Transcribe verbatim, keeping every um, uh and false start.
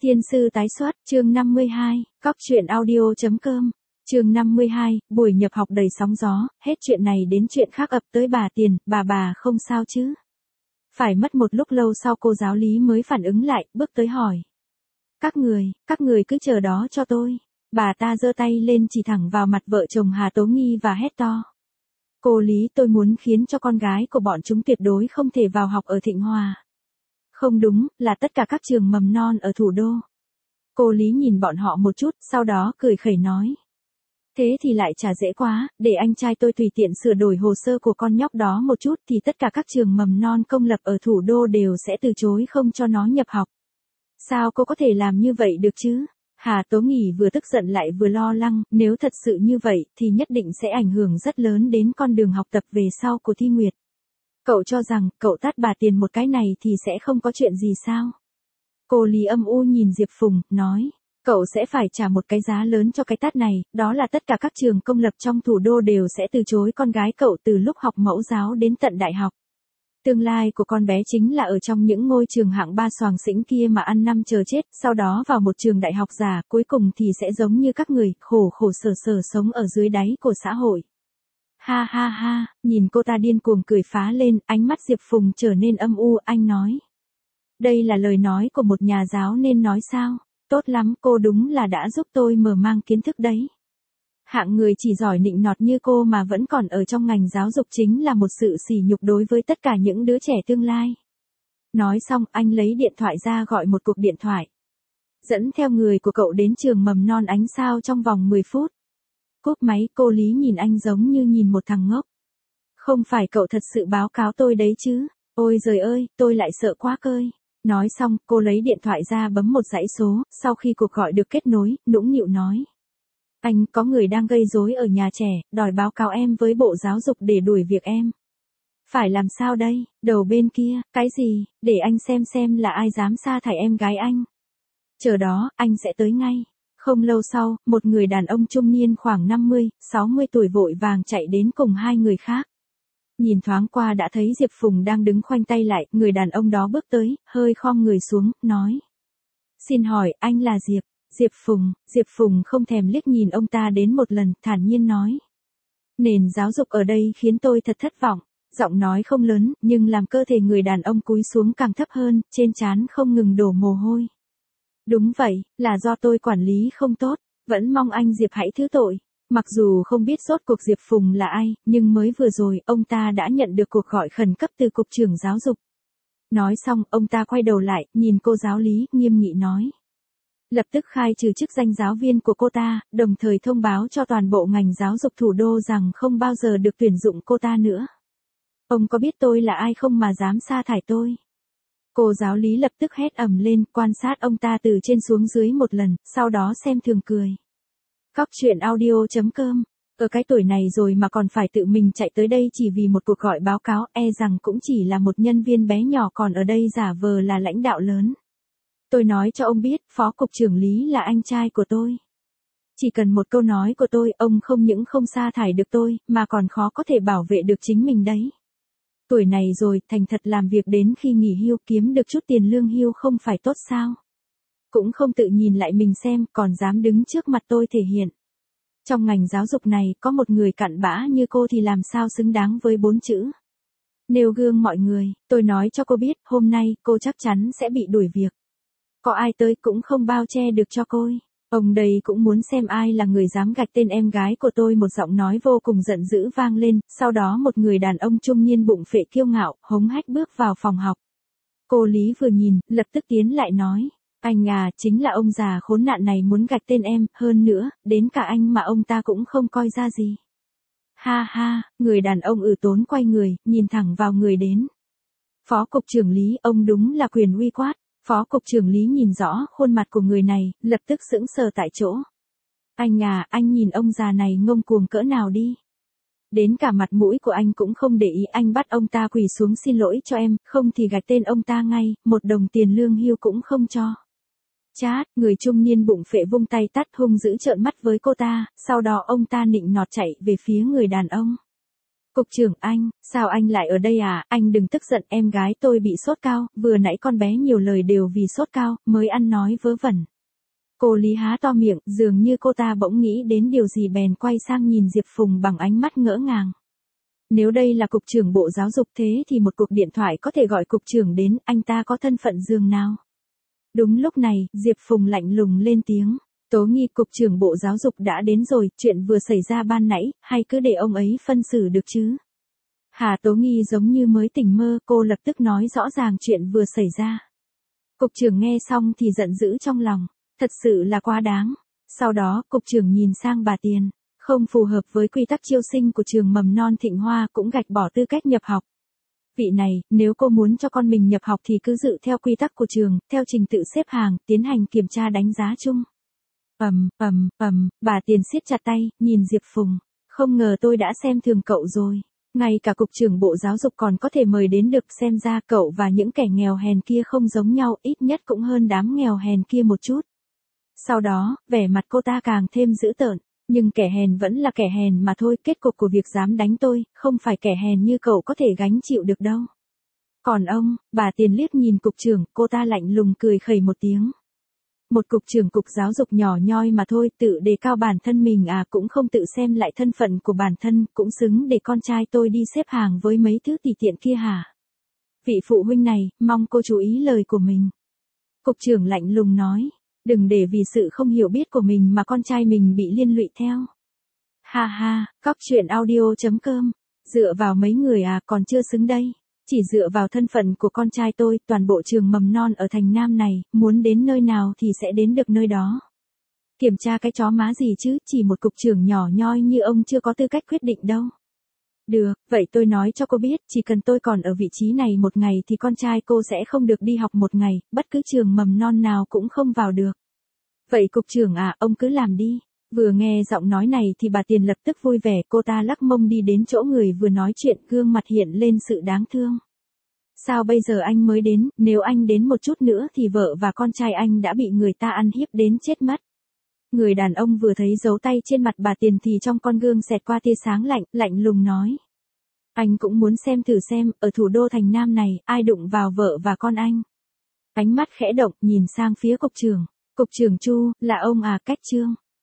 Thiên sư tái xuất, chương năm mươi hai, cóc truyện audio.com, chương năm mươi hai, buổi nhập học đầy sóng gió, hết chuyện này đến chuyện khác ập tới bà Tiền, bà bà không sao chứ. Phải mất một lúc lâu sau cô giáo lý mới phản ứng lại, bước tới hỏi. Các người, các người cứ chờ đó cho tôi. Bà ta giơ tay lên chỉ thẳng vào mặt vợ chồng Hà Tố Nghi và hét to. Cô Lý, tôi muốn khiến cho con gái của bọn chúng tuyệt đối không thể vào học ở Thịnh Hòa. Không đúng, là tất cả các trường mầm non ở thủ đô. Cô Lý nhìn bọn họ một chút, sau đó cười khẩy nói. Thế thì lại chả dễ quá, để anh trai tôi tùy tiện sửa đổi hồ sơ của con nhóc đó một chút thì tất cả các trường mầm non công lập ở thủ đô đều sẽ từ chối không cho nó nhập học. Sao cô có thể làm như vậy được chứ? Hà Tố Nghỉ vừa tức giận lại vừa lo lắng, nếu thật sự như vậy thì nhất định sẽ ảnh hưởng rất lớn đến con đường học tập về sau của Thi Nguyệt. Cậu cho rằng cậu tát bà Tiền một cái này thì sẽ không có chuyện gì sao? Cô Lý âm u nhìn Diệp Phùng, nói, cậu sẽ phải trả một cái giá lớn cho cái tát này, đó là tất cả các trường công lập trong thủ đô đều sẽ từ chối con gái cậu từ lúc học mẫu giáo đến tận đại học. Tương lai của con bé chính là ở trong những ngôi trường hạng ba xoàng xĩnh kia mà ăn năm chờ chết, sau đó vào một trường đại học giả, cuối cùng thì sẽ giống như các người, khổ khổ sở sở sống ở dưới đáy của xã hội. Ha ha ha, nhìn cô ta điên cuồng cười phá lên, ánh mắt Diệp Phùng trở nên âm u, anh nói. Đây là lời nói của một nhà giáo nên nói sao? Tốt lắm, cô đúng là đã giúp tôi mở mang kiến thức đấy. Hạng người chỉ giỏi nịnh nọt như cô mà vẫn còn ở trong ngành giáo dục chính là một sự sỉ nhục đối với tất cả những đứa trẻ tương lai. Nói xong, anh lấy điện thoại ra gọi một cuộc điện thoại. Dẫn theo người của cậu đến trường mầm non Ánh Sao trong vòng mười phút. Cúp máy, cô Lý nhìn anh giống như nhìn một thằng ngốc. Không phải cậu thật sự báo cáo tôi đấy chứ? Ôi giời ơi, tôi lại sợ quá cơi. Nói xong, cô lấy điện thoại ra bấm một dãy số, sau khi cuộc gọi được kết nối, nũng nịu nói. Anh, có người đang gây rối ở nhà trẻ, đòi báo cáo em với Bộ Giáo dục để đuổi việc em. Phải làm sao đây? Đầu bên kia, cái gì? Để anh xem xem là ai dám sa thải em gái anh. Chờ đó, anh sẽ tới ngay. Không lâu sau, một người đàn ông trung niên khoảng năm mươi, sáu mươi tuổi vội vàng chạy đến cùng hai người khác. Nhìn thoáng qua đã thấy Diệp Phùng đang đứng khoanh tay lại, người đàn ông đó bước tới, hơi khom người xuống, nói. Xin hỏi, anh là Diệp, Diệp Phùng, Diệp Phùng không thèm liếc nhìn ông ta đến một lần, thản nhiên nói. Nền giáo dục ở đây khiến tôi thật thất vọng, giọng nói không lớn, nhưng làm cơ thể người đàn ông cúi xuống càng thấp hơn, trên trán không ngừng đổ mồ hôi. Đúng vậy, là do tôi quản lý không tốt, vẫn mong anh Diệp hãy thứ tội. Mặc dù không biết rốt cuộc Diệp Phùng là ai, nhưng mới vừa rồi, ông ta đã nhận được cuộc gọi khẩn cấp từ Cục trưởng Giáo dục. Nói xong, ông ta quay đầu lại, nhìn cô giáo lý, nghiêm nghị nói. Lập tức khai trừ chức danh giáo viên của cô ta, đồng thời thông báo cho toàn bộ ngành giáo dục thủ đô rằng không bao giờ được tuyển dụng cô ta nữa. Ông có biết tôi là ai không mà dám sa thải tôi? Cô giáo lý lập tức hét ầm lên, quan sát ông ta từ trên xuống dưới một lần, sau đó xem thường cười. Cóc truyện audio.com, ở cái tuổi này rồi mà còn phải tự mình chạy tới đây chỉ vì một cuộc gọi báo cáo, e rằng cũng chỉ là một nhân viên bé nhỏ còn ở đây giả vờ là lãnh đạo lớn. Tôi nói cho ông biết, Phó Cục trưởng Lý là anh trai của tôi. Chỉ cần một câu nói của tôi, ông không những không sa thải được tôi, mà còn khó có thể bảo vệ được chính mình đấy. Tuổi này rồi, thành thật làm việc đến khi nghỉ hưu kiếm được chút tiền lương hưu không phải tốt sao? Cũng không tự nhìn lại mình xem, còn dám đứng trước mặt tôi thể hiện. Trong ngành giáo dục này, có một người cặn bã như cô thì làm sao xứng đáng với bốn chữ. Nêu gương mọi người, tôi nói cho cô biết, hôm nay, cô chắc chắn sẽ bị đuổi việc. Có ai tới cũng không bao che được cho cô. Ông đây cũng muốn xem ai là người dám gạch tên em gái của tôi, một giọng nói vô cùng giận dữ vang lên, sau đó một người đàn ông trung niên bụng phệ kiêu ngạo, hống hách bước vào phòng học. Cô Lý vừa nhìn, lập tức tiến lại nói. Anh à, chính là ông già khốn nạn này muốn gạch tên em, hơn nữa, đến cả anh mà ông ta cũng không coi ra gì. Ha ha, người đàn ông ử tốn quay người, nhìn thẳng vào người đến. Phó Cục trưởng Lý, ông đúng là quyền uy quát. Phó Cục trưởng Lý nhìn rõ khuôn mặt của người này, lập tức sững sờ tại chỗ. Anh à, anh nhìn ông già này ngông cuồng cỡ nào đi. Đến cả mặt mũi của anh cũng không để ý, anh bắt ông ta quỳ xuống xin lỗi cho em, không thì gạch tên ông ta ngay, một đồng tiền lương hưu cũng không cho. Chát, người trung niên bụng phệ vung tay tát hung dữ trợn mắt với cô ta, sau đó ông ta nịnh nọt chạy về phía người đàn ông. Cục trưởng anh, sao anh lại ở đây à, anh đừng tức giận, em gái tôi bị sốt cao, vừa nãy con bé nhiều lời đều vì sốt cao, mới ăn nói vớ vẩn. Cô Lý há to miệng, dường như cô ta bỗng nghĩ đến điều gì bèn quay sang nhìn Diệp Phùng bằng ánh mắt ngỡ ngàng. Nếu đây là cục trưởng Bộ Giáo dục thế thì một cuộc điện thoại có thể gọi cục trưởng đến, anh ta có thân phận giường nào? Đúng lúc này, Diệp Phùng lạnh lùng lên tiếng. Tố Nghi, cục trưởng Bộ Giáo dục đã đến rồi, chuyện vừa xảy ra ban nãy, hay cứ để ông ấy phân xử được chứ? Hà Tố Nghi giống như mới tỉnh mơ, cô lập tức nói rõ ràng chuyện vừa xảy ra. Cục trưởng nghe xong thì giận dữ trong lòng, thật sự là quá đáng. Sau đó, cục trưởng nhìn sang bà Tiền, không phù hợp với quy tắc chiêu sinh của trường mầm non Thịnh Hoa cũng gạch bỏ tư cách nhập học. Vị này, nếu cô muốn cho con mình nhập học thì cứ dự theo quy tắc của trường, theo trình tự xếp hàng, tiến hành kiểm tra đánh giá chung. Ầm, ầm, ầm, bà Tiền siết chặt tay, nhìn Diệp Phùng, không ngờ tôi đã xem thường cậu rồi. Ngay cả cục trưởng Bộ Giáo dục còn có thể mời đến được, xem ra cậu và những kẻ nghèo hèn kia không giống nhau, ít nhất cũng hơn đám nghèo hèn kia một chút. Sau đó, vẻ mặt cô ta càng thêm dữ tợn, nhưng kẻ hèn vẫn là kẻ hèn mà thôi, kết cục của việc dám đánh tôi, không phải kẻ hèn như cậu có thể gánh chịu được đâu. Còn ông, bà Tiền liếc nhìn cục trưởng, cô ta lạnh lùng cười khẩy một tiếng. Một cục trưởng cục giáo dục nhỏ nhoi mà thôi, tự đề cao bản thân mình à, cũng không tự xem lại thân phận của bản thân, cũng xứng để con trai tôi đi xếp hàng với mấy thứ tùy tiện kia hả? Vị phụ huynh này, mong cô chú ý lời của mình. Cục trưởng lạnh lùng nói, đừng để vì sự không hiểu biết của mình mà con trai mình bị liên lụy theo. Ha ha, cóc truyện audio chấm com, dựa vào mấy người à, còn chưa xứng đây. Chỉ dựa vào thân phận của con trai tôi, toàn bộ trường mầm non ở thành Nam này, muốn đến nơi nào thì sẽ đến được nơi đó. Kiểm tra cái chó má gì chứ, chỉ một cục trưởng nhỏ nhoi như ông chưa có tư cách quyết định đâu. Được, vậy tôi nói cho cô biết, chỉ cần tôi còn ở vị trí này một ngày thì con trai cô sẽ không được đi học một ngày, bất cứ trường mầm non nào cũng không vào được. Vậy cục trưởng à, ông cứ làm đi. Vừa nghe giọng nói này thì bà Tiền lập tức vui vẻ, cô ta lắc mông đi đến chỗ người vừa nói chuyện, gương mặt hiện lên sự đáng thương. Sao bây giờ anh mới đến, nếu anh đến một chút nữa thì vợ và con trai anh đã bị người ta ăn hiếp đến chết mất. Người đàn ông vừa thấy dấu tay trên mặt bà Tiền thì trong con gương xẹt qua tia sáng lạnh, lạnh lùng nói. Anh cũng muốn xem thử xem, ở thủ đô thành Nam này, ai đụng vào vợ và con anh. Ánh mắt khẽ động, nhìn sang phía cục trưởng. Cục trưởng Chu, là ông à, Cách Trương.